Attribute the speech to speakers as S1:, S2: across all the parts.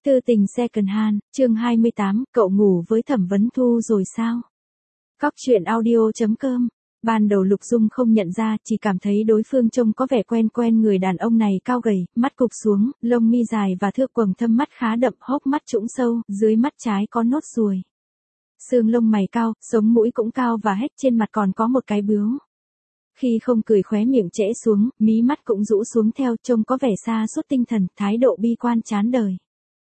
S1: Tư tình second hand, chương 28, cậu ngủ với Thẩm Vấn Thu rồi sao? Góc truyện audio.com. Ban đầu Lục Dung không nhận ra, chỉ cảm thấy đối phương trông có vẻ quen quen. Người đàn ông này cao gầy, mắt cụp xuống, lông mi dài và thưa quầng thâm mắt khá đậm, hốc mắt trũng sâu, dưới mắt trái có nốt ruồi. Xương lông mày cao, sống mũi cũng cao và hết, trên mặt còn có một cái bướu. Khi không cười khóe miệng trễ xuống, mí mắt cũng rũ xuống theo, trông có vẻ sa sút tinh thần, thái độ bi quan chán đời.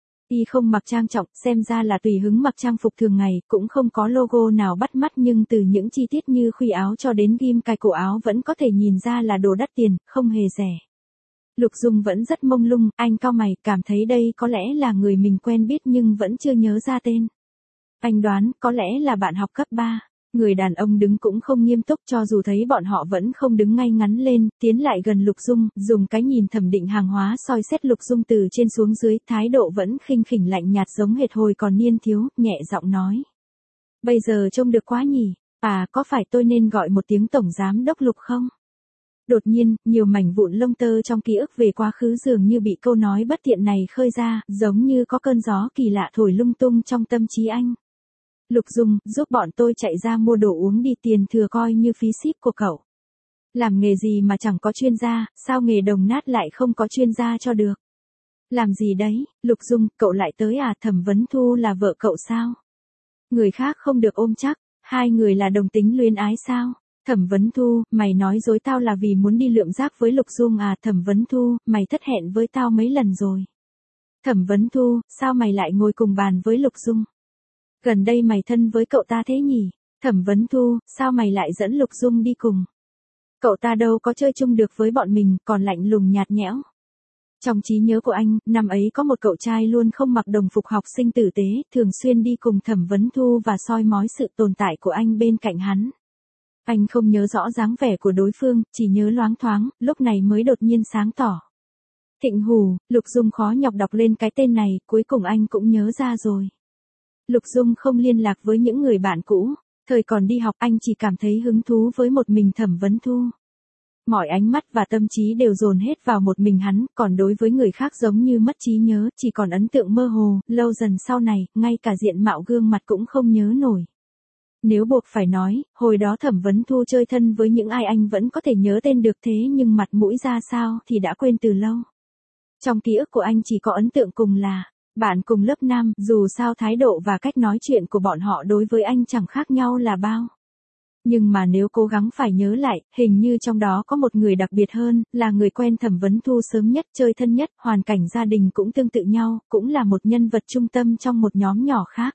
S1: Y không mặc trang trọng, xem ra là tùy hứng mặc trang phục thường ngày, cũng không có logo nào bắt mắt, nhưng từ những chi tiết như khuy áo cho đến ghim cài cổ áo vẫn có thể nhìn ra là đồ đắt tiền, không hề rẻ. Lục Dung vẫn rất mông lung, anh cau mày, cảm thấy đây có lẽ là người mình quen biết nhưng vẫn chưa nhớ ra tên. Anh đoán, có lẽ là bạn học cấp 3. Người đàn ông đứng cũng không nghiêm túc, cho dù thấy bọn họ vẫn không đứng ngay ngắn lên, tiến lại gần Lục Dung, dùng cái nhìn thẩm định hàng hóa soi xét Lục Dung từ trên xuống dưới, thái độ vẫn khinh khỉnh lạnh nhạt giống hệt hồi còn niên thiếu, nhẹ giọng nói. Bây giờ trông được quá nhỉ, có phải tôi nên gọi một tiếng tổng giám đốc Lục không? Đột nhiên, nhiều mảnh vụn lông tơ trong ký ức về quá khứ dường như bị câu nói bất tiện này khơi ra, giống như có cơn gió kỳ lạ thổi lung tung trong tâm trí anh. Lục Dung, giúp bọn tôi chạy ra mua đồ uống đi, tiền thừa coi như phí ship của cậu. Làm nghề gì mà chẳng có chuyên gia, sao nghề đồng nát lại không có chuyên gia cho được? Làm gì đấy, Lục Dung, cậu lại tới à? Thẩm Vấn Thu là vợ cậu sao? Người khác không được ôm chắc, hai người là đồng tính luyến ái sao? Thẩm Vấn Thu, mày nói dối tao là vì muốn đi lượm rác với Lục Dung à? Thẩm Vấn Thu, mày thất hẹn với tao mấy lần rồi. Thẩm Vấn Thu, sao mày lại ngồi cùng bàn với Lục Dung? Gần đây mày thân với cậu ta thế nhỉ? Thẩm Vấn Thu, sao mày lại dẫn Lục Dung đi cùng? Cậu ta đâu có chơi chung được với bọn mình, còn lạnh lùng nhạt nhẽo. Trong trí nhớ của anh, năm ấy có một cậu trai luôn không mặc đồng phục học sinh tử tế, thường xuyên đi cùng Thẩm Vấn Thu và soi mói sự tồn tại của anh bên cạnh hắn. Anh không nhớ rõ dáng vẻ của đối phương, chỉ nhớ loáng thoáng, lúc này mới đột nhiên sáng tỏ. Thịnh Hủ, Lục Dung khó nhọc đọc lên cái tên này, cuối cùng anh cũng nhớ ra rồi. Lục Dung không liên lạc với những người bạn cũ, thời còn đi học anh chỉ cảm thấy hứng thú với một mình Thẩm Vấn Thu. Mọi ánh mắt và tâm trí đều dồn hết vào một mình hắn, còn đối với người khác giống như mất trí nhớ, chỉ còn ấn tượng mơ hồ, lâu dần sau này, ngay cả diện mạo gương mặt cũng không nhớ nổi. Nếu buộc phải nói, hồi đó Thẩm Vấn Thu chơi thân với những ai anh vẫn có thể nhớ tên được, thế nhưng mặt mũi ra sao thì đã quên từ lâu. Trong ký ức của anh chỉ có ấn tượng cùng là bạn cùng lớp nam, dù sao thái độ và cách nói chuyện của bọn họ đối với anh chẳng khác nhau là bao. Nhưng mà nếu cố gắng phải nhớ lại, hình như trong đó có một người đặc biệt hơn, là người quen Thẩm Vấn Thu sớm nhất, chơi thân nhất, hoàn cảnh gia đình cũng tương tự nhau, cũng là một nhân vật trung tâm trong một nhóm nhỏ khác.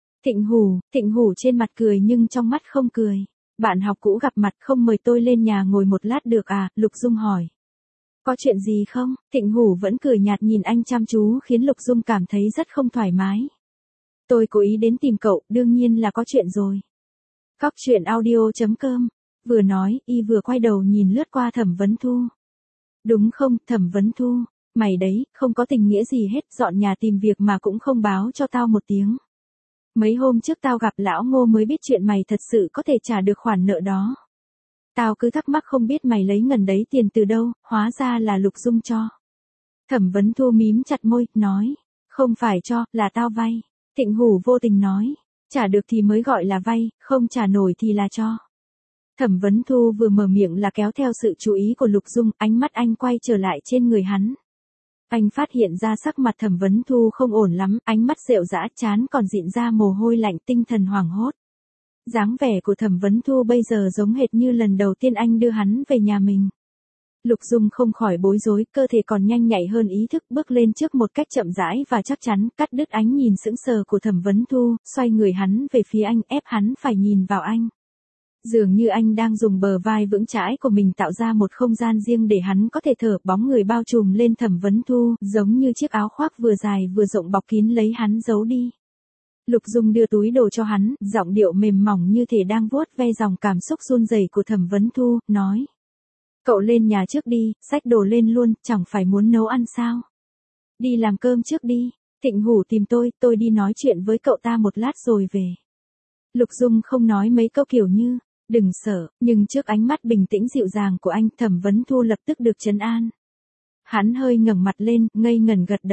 S1: Thịnh Hủ trên mặt cười nhưng trong mắt không cười. Bạn học cũ gặp mặt, không mời tôi lên nhà ngồi một lát được à? Lục Dung hỏi. Có chuyện gì không? Thịnh Hủ vẫn cười nhạt nhìn anh chăm chú khiến Lục Dung cảm thấy rất không thoải mái. Tôi cố ý đến tìm cậu, đương nhiên là có chuyện rồi. Góc truyện audio.com. Vừa nói, y vừa quay đầu nhìn lướt qua Thẩm Vấn Thu. Đúng không, Thẩm Vấn Thu? Mày đấy, không có tình nghĩa gì hết, dọn nhà tìm việc mà cũng không báo cho tao một tiếng. Mấy hôm trước tao gặp lão Ngô mới biết chuyện mày thật sự có thể trả được khoản nợ đó. Tao cứ thắc mắc không biết mày lấy ngần đấy tiền từ đâu, hóa ra là Lục Dung cho. Thẩm Vấn Thu mím chặt môi, nói, không phải cho, là tao vay. Thịnh Hủ vô tình nói, trả được thì mới gọi là vay, không trả nổi thì là cho. Thẩm Vấn Thu vừa mở miệng là kéo theo sự chú ý của Lục Dung, ánh mắt anh quay trở lại trên người hắn. Anh phát hiện ra sắc mặt Thẩm Vấn Thu không ổn lắm, ánh mắt rệu rã, trán còn dịn ra mồ hôi lạnh, tinh thần hoảng hốt. Dáng vẻ của Thẩm Vấn Thu bây giờ giống hệt như lần đầu tiên anh đưa hắn về nhà mình. Lục Dung không khỏi bối rối, cơ thể còn nhanh nhạy hơn ý thức, bước lên trước một cách chậm rãi và chắc chắn, cắt đứt ánh nhìn sững sờ của Thẩm Vấn Thu, xoay người hắn về phía anh, ép hắn phải nhìn vào anh. Dường như anh đang dùng bờ vai vững chãi của mình tạo ra một không gian riêng để hắn có thể thở, bóng người bao trùm lên Thẩm Vấn Thu, giống như chiếc áo khoác vừa dài vừa rộng bọc kín lấy hắn giấu đi. Lục Dung đưa túi đồ cho hắn, giọng điệu mềm mỏng như thể đang vuốt ve dòng cảm xúc run rẩy của Thẩm Vấn Thu, nói. Cậu lên nhà trước đi, xách đồ lên luôn, chẳng phải muốn nấu ăn sao? Đi làm cơm trước đi, Thịnh Hủ tìm tôi đi nói chuyện với cậu ta một lát rồi về. Lục Dung không nói mấy câu kiểu như, đừng sợ, nhưng trước ánh mắt bình tĩnh dịu dàng của anh, Thẩm Vấn Thu lập tức được trấn an. Hắn hơi ngẩng mặt lên, ngây ngẩn gật đầu.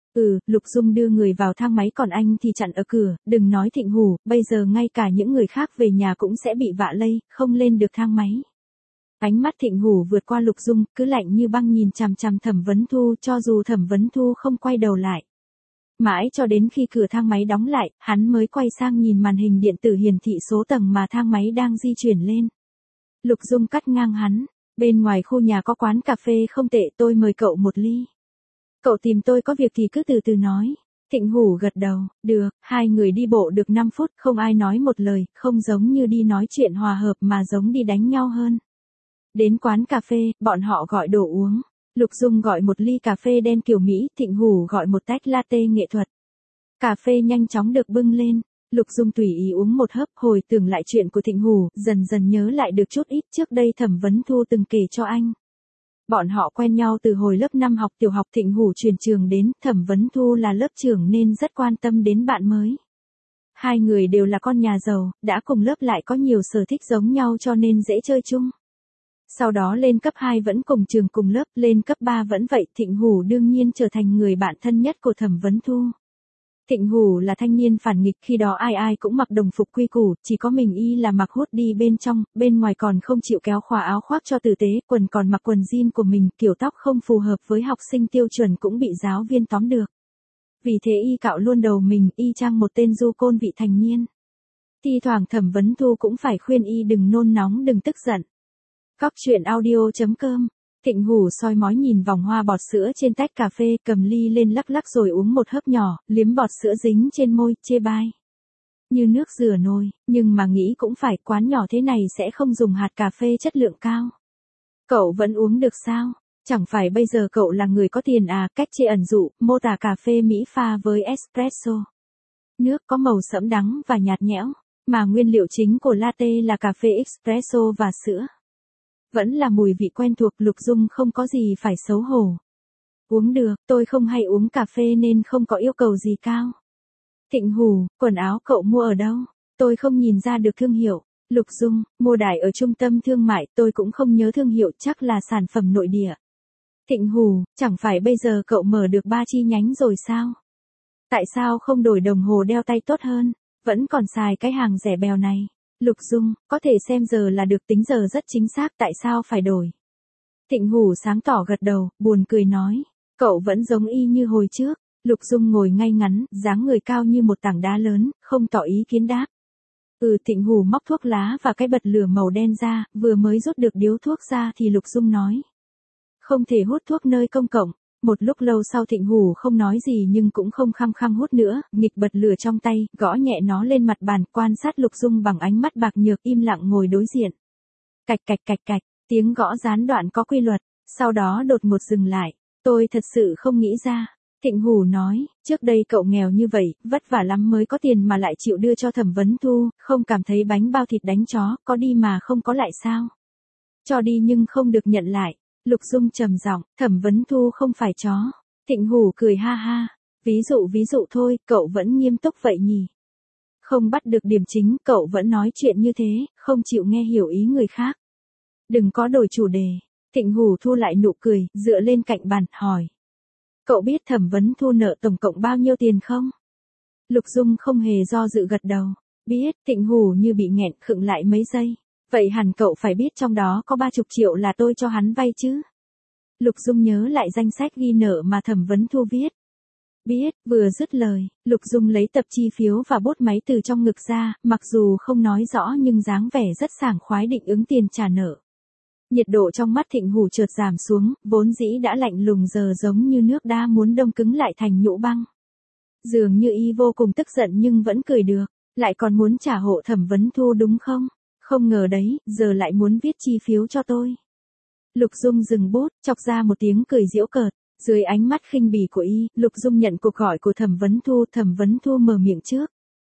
S1: Lục Dung đưa người vào thang máy còn anh thì chặn ở cửa, đừng nói Thịnh Hủ, bây giờ ngay cả những người khác về nhà cũng sẽ bị vạ lây, không lên được thang máy. Ánh mắt Thịnh Hủ vượt qua Lục Dung, cứ lạnh như băng nhìn chằm chằm Thẩm Vấn Thu, cho dù Thẩm Vấn Thu không quay đầu lại. Mãi cho đến khi cửa thang máy đóng lại, hắn mới quay sang nhìn màn hình điện tử hiển thị số tầng mà thang máy đang di chuyển lên. Lục Dung cắt ngang hắn, bên ngoài khu nhà có quán cà phê không tệ, tôi mời cậu một ly. Cậu tìm tôi có việc thì cứ từ từ nói. Thịnh Hủ gật đầu, được, hai người đi bộ được 5 phút, không ai nói một lời, không giống như đi nói chuyện hòa hợp mà giống đi đánh nhau hơn. Đến quán cà phê, bọn họ gọi đồ uống. Lục Dung gọi một ly cà phê đen kiểu Mỹ, Thịnh Hủ gọi một tách latte nghệ thuật. Cà phê nhanh chóng được bưng lên. Lục Dung tùy ý uống một hớp, hồi tưởng lại chuyện của Thịnh Hủ, dần dần nhớ lại được chút ít trước đây Thẩm Vấn Thu từng kể cho anh. Bọn họ quen nhau từ hồi lớp 5 học tiểu học, Thịnh Hủ chuyển trường đến, Thẩm Vấn Thu là lớp trưởng nên rất quan tâm đến bạn mới. Hai người đều là con nhà giàu, đã cùng lớp lại có nhiều sở thích giống nhau cho nên dễ chơi chung. Sau đó lên cấp 2 vẫn cùng trường cùng lớp, lên cấp 3 vẫn vậy, Thịnh Hủ đương nhiên trở thành người bạn thân nhất của Thẩm Vấn Thu. Thịnh Hủ là thanh niên phản nghịch, khi đó ai ai cũng mặc đồng phục quy củ, chỉ có mình y là mặc hoodie bên trong, bên ngoài còn không chịu kéo khóa áo khoác cho tử tế, quần còn mặc quần jean của mình, kiểu tóc không phù hợp với học sinh tiêu chuẩn cũng bị giáo viên tóm được. Vì thế y cạo luôn đầu mình, y chang một tên du côn vị thành niên. Thi thoảng Thẩm Vấn Thu cũng phải khuyên y đừng nôn nóng, đừng tức giận. Cóc truyện audio.com. Thịnh Hủ soi mói nhìn vòng hoa bọt sữa trên tách cà phê, cầm ly lên lắc lắc rồi uống một hớp nhỏ, liếm bọt sữa dính trên môi, chê bai. Như nước rửa nồi, nhưng mà nghĩ cũng phải, quán nhỏ thế này sẽ không dùng hạt cà phê chất lượng cao. Cậu vẫn uống được sao? Chẳng phải bây giờ cậu là người có tiền à? Cách chê ẩn dụ, mô tả cà phê Mỹ pha với espresso. Nước có màu sẫm đắng và nhạt nhẽo, mà nguyên liệu chính của latte là cà phê espresso và sữa. Vẫn là mùi vị quen thuộc, Lục Dung không có gì phải xấu hổ. Uống được, tôi không hay uống cà phê nên không có yêu cầu gì cao. Thịnh Hủ, quần áo cậu mua ở đâu? Tôi không nhìn ra được thương hiệu. Lục Dung, mua đại ở trung tâm thương mại, tôi cũng không nhớ thương hiệu, chắc là sản phẩm nội địa. Thịnh Hủ, chẳng phải bây giờ cậu mở được 3 chi nhánh rồi sao? Tại sao không đổi đồng hồ đeo tay tốt hơn? Vẫn còn xài cái hàng rẻ bèo này. Lục Dung, có thể xem giờ là được, tính giờ rất chính xác, tại sao phải đổi? Thịnh Hủ sáng tỏ gật đầu, buồn cười nói, cậu vẫn giống y như hồi trước. Lục Dung ngồi ngay ngắn, dáng người cao như một tảng đá lớn, không tỏ ý kiến đáp. Thịnh Hủ móc thuốc lá và cái bật lửa màu đen ra, vừa mới rút được điếu thuốc ra thì Lục Dung nói. Không thể hút thuốc nơi công cộng. Một lúc lâu sau Thịnh Hủ không nói gì nhưng cũng không khăng khăng hút nữa, nghịch bật lửa trong tay, gõ nhẹ nó lên mặt bàn, quan sát Lục Dung bằng ánh mắt bạc nhược, im lặng ngồi đối diện. Cạch cạch cạch cạch, tiếng gõ gián đoạn có quy luật, sau đó đột ngột dừng lại. Tôi thật sự không nghĩ ra. Thịnh Hủ nói, trước đây cậu nghèo như vậy, vất vả lắm mới có tiền mà lại chịu đưa cho Thẩm Vấn Thu, không cảm thấy bánh bao thịt đánh chó, có đi mà không có lại sao? Cho đi nhưng không được nhận lại. Lục Dung trầm giọng, Thẩm Vấn Thu không phải chó. Thịnh Hủ cười ha ha. Ví dụ thôi, cậu vẫn nghiêm túc vậy nhỉ? Không bắt được điểm chính, cậu vẫn nói chuyện như thế, không chịu nghe hiểu ý người khác. Đừng có đổi chủ đề. Thịnh Hủ thu lại nụ cười, dựa lên cạnh bàn, hỏi. Cậu biết Thẩm Vấn Thu nợ tổng cộng bao nhiêu tiền không? Lục Dung không hề do dự gật đầu. Biết. Thịnh Hủ như bị nghẹn, khựng lại mấy giây. Vậy hẳn cậu phải biết trong đó có 30 triệu là tôi cho hắn vay chứ? Lục Dung nhớ lại danh sách ghi nợ mà Thẩm Vấn Thu viết. Biết, vừa dứt lời, Lục Dung lấy tập chi phiếu và bút máy từ trong ngực ra, mặc dù không nói rõ nhưng dáng vẻ rất sảng khoái định ứng tiền trả nợ. Nhiệt độ trong mắt Thịnh Hủ chợt giảm xuống, vốn dĩ đã lạnh lùng giờ giống như nước đá muốn đông cứng lại thành nhũ băng. Dường như y vô cùng tức giận nhưng vẫn cười được, lại còn muốn trả hộ Thẩm Vấn Thu đúng không? Không ngờ đấy, giờ lại muốn viết chi phiếu cho tôi. Lục Dung dừng bút, chọc ra một tiếng cười giễu cợt. Dưới ánh mắt khinh bỉ của y, Lục Dung nhận cuộc gọi của Thẩm Vấn Thu mở miệng trước.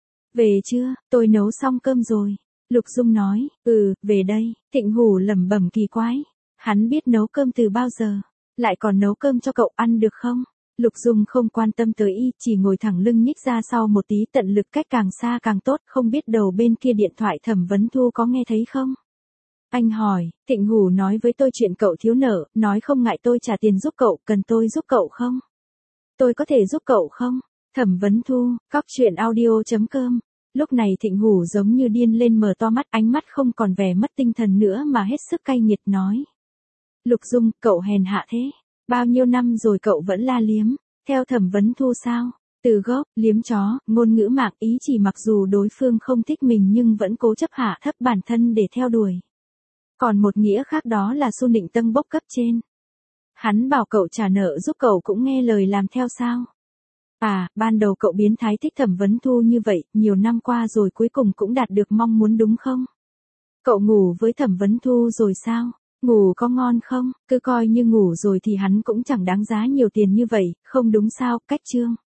S1: Về chưa, tôi nấu xong cơm rồi. Lục Dung nói, về đây. Thịnh Hủ lẩm bẩm kỳ quái. Hắn biết nấu cơm từ bao giờ? Lại còn nấu cơm cho cậu ăn được không? Lục Dung không quan tâm tới y, chỉ ngồi thẳng lưng nhích ra sau một tí, tận lực cách càng xa càng tốt, không biết đầu bên kia điện thoại Thẩm Vấn Thu có nghe thấy không? Anh hỏi, Thịnh Hủ nói với tôi chuyện cậu thiếu nợ, nói không ngại tôi trả tiền giúp cậu, cần tôi giúp cậu không? Tôi có thể giúp cậu không? Thẩm Vấn Thu, cóc truyện audio.com. Lúc này Thịnh Hủ giống như điên lên, mở to mắt, ánh mắt không còn vẻ mất tinh thần nữa mà hết sức cay nghiệt nói. Lục Dung, cậu hèn hạ thế. Bao nhiêu năm rồi cậu vẫn la liếm. Theo Thẩm Vấn Thu sao? Từ gốc, liếm chó, ngôn ngữ mạc, ý chỉ mặc dù đối phương không thích mình nhưng vẫn cố chấp hạ thấp bản thân để theo đuổi. Còn một nghĩa khác đó là xu nịnh tâng bốc cấp trên. Hắn bảo cậu trả nợ giúp cậu cũng nghe lời làm theo sao? À, ban đầu cậu biến thái thích Thẩm Vấn Thu như vậy, nhiều năm qua rồi cuối cùng cũng đạt được mong muốn đúng không? Cậu ngủ với Thẩm Vấn Thu rồi sao? Ngủ có ngon không? Cứ coi như ngủ rồi thì hắn cũng chẳng đáng giá nhiều tiền như vậy, không đúng sao? Cách chương.